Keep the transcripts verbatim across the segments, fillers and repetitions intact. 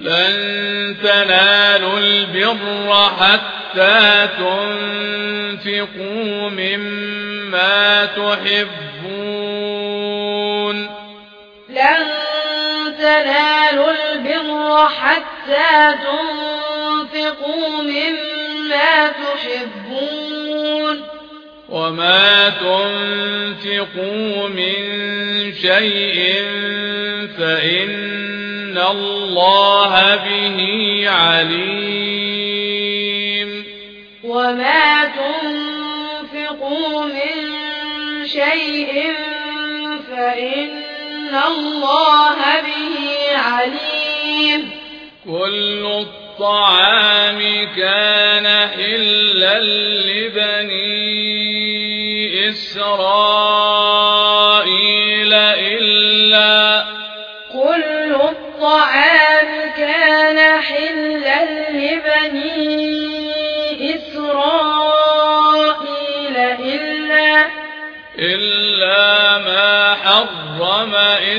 لن تنالوا البر حتى تنفقوا مما تحبون لن تنالوا البر حتى تنفقوا مما تحبون وما تنفقوا من شيء فإن الله به عليم وما تنفقوا من شيء فإن الله به عليم كل الطعام كان حلا لبني إسرائيل إلا كل الطعام كان حلا لبني إسرائيل إلا إلا ما حرم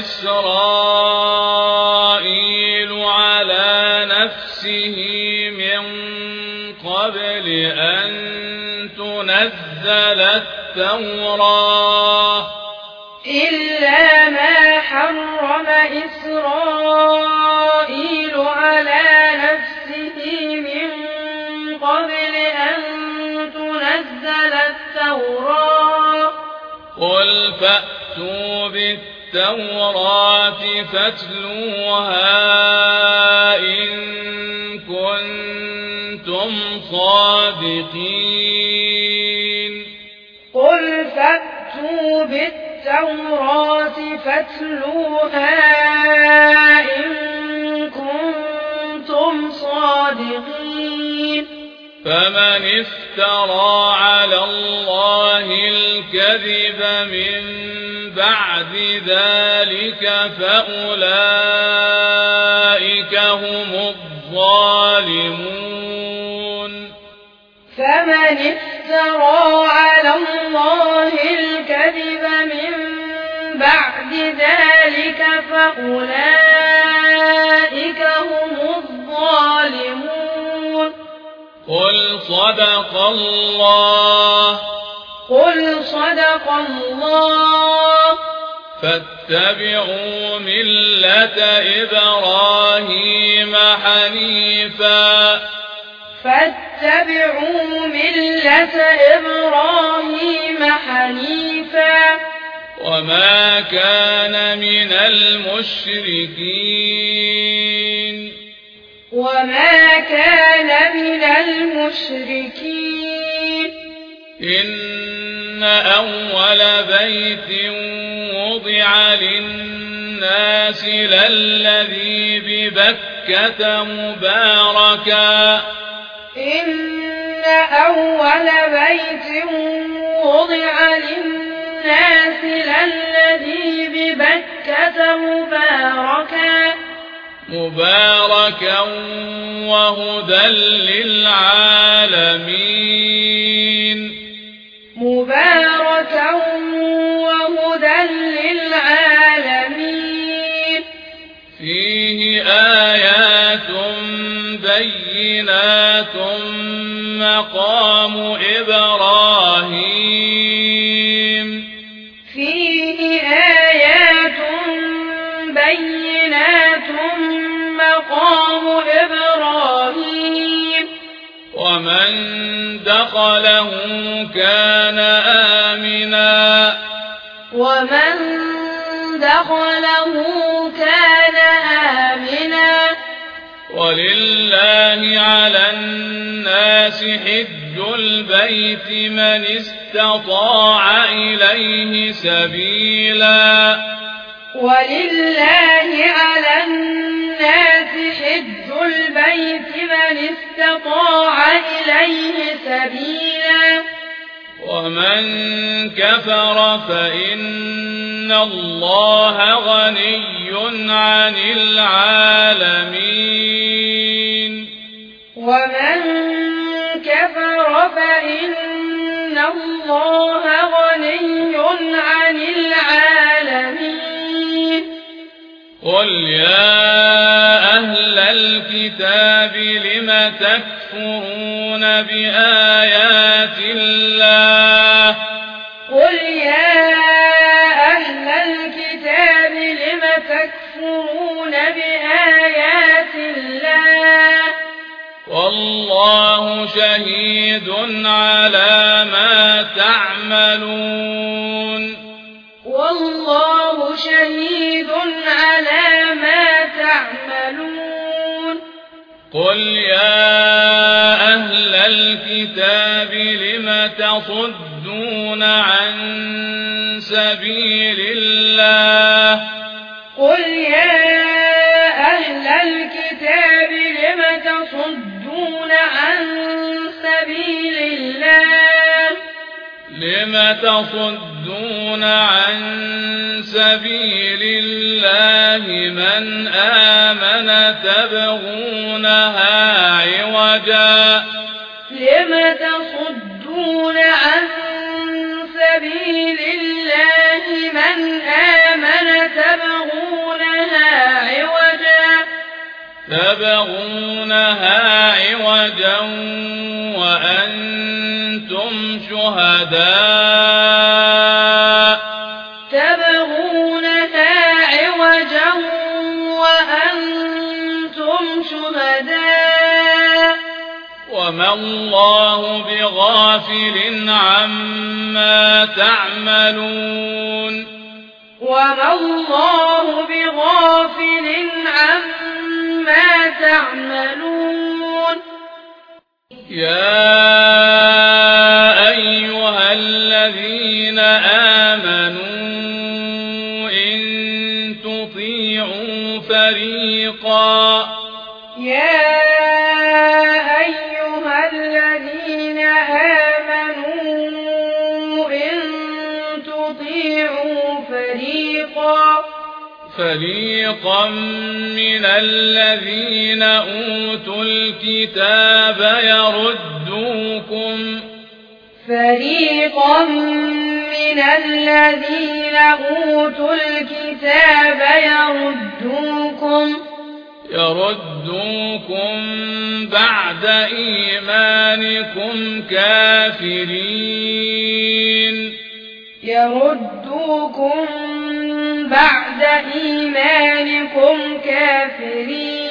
إسرائيل على نفسه من قبل أن تنزل التوراة إلا ما حرم إسرائيل على نفسه من قبل أن تنزل التوراة قل فأتوا بالتوراة فاتلوها إن كنتم صادقين قل فأتوا بالتوراة فاتلوها إن كنتم صادقين فمن افترى على الله الكذب من بعد ذلك فأولئك هم الظالمون فمن افترى على الله الكذب من بعد ذلك فأولئك هم الظالمون قل صدق الله قل صدق الله فاتبعوا ملة إبراهيم حنيفا فاتبعوا ملة إبراهيم حنيفا وما كان من المشركين وما كان من المشركين إن أول بيت وضع للناس للذي ببكة مباركا إن أول بيت وضع للناس للذي ببكة مباركا مباركا وهدى للعالمين مباركا وهدى للعالمين فيه آيات بينات مقام إبراهيم فيه آيات بينات مقام إبراهيم ومن دخله كان آمنا ومن دخله كان آمنا ولله على الناس حج البيت من استطاع إليه سبيلا ولله على الناس حج البيت من استطاع إليه سبيلا ومن كفر فإن الله غني عن العالمين ومن كفر فإن الله غني عن العالمين قل يا أهل الكتاب لم تكفرون بآيات الله قل يا أهل الكتاب لم تكفرون بآيات الله والله شهيد على ما تعملون والله شهيد على ما تعملون قل يا أهل الكتاب لم تصدون عن سبيل الله قل يا أهل الكتاب لم تصدون عن سبيل الله لم تصدون عن سبيل الله من آمن تبغونها عوجا لم تصدون عن سبيل الله من آمن تبغونها عوجا تبغونها عوجا وأنتم شهداء تبغونها عوجا وأنتم شهداء وما الله بغافل عما تعملون وما الله بغافل عما تعملون يا أيها الذين آمنوا إن تطيعوا فريقا يا أيها الذين آمنوا إن تطيعوا فريقا فريقا من الذين أوتوا الكتاب يردوكم فريقا من الذين أوتوا الكتاب يردوكم يردوكم بعد إيمانكم كافرين يردوكم بعد إيمانكم كافرين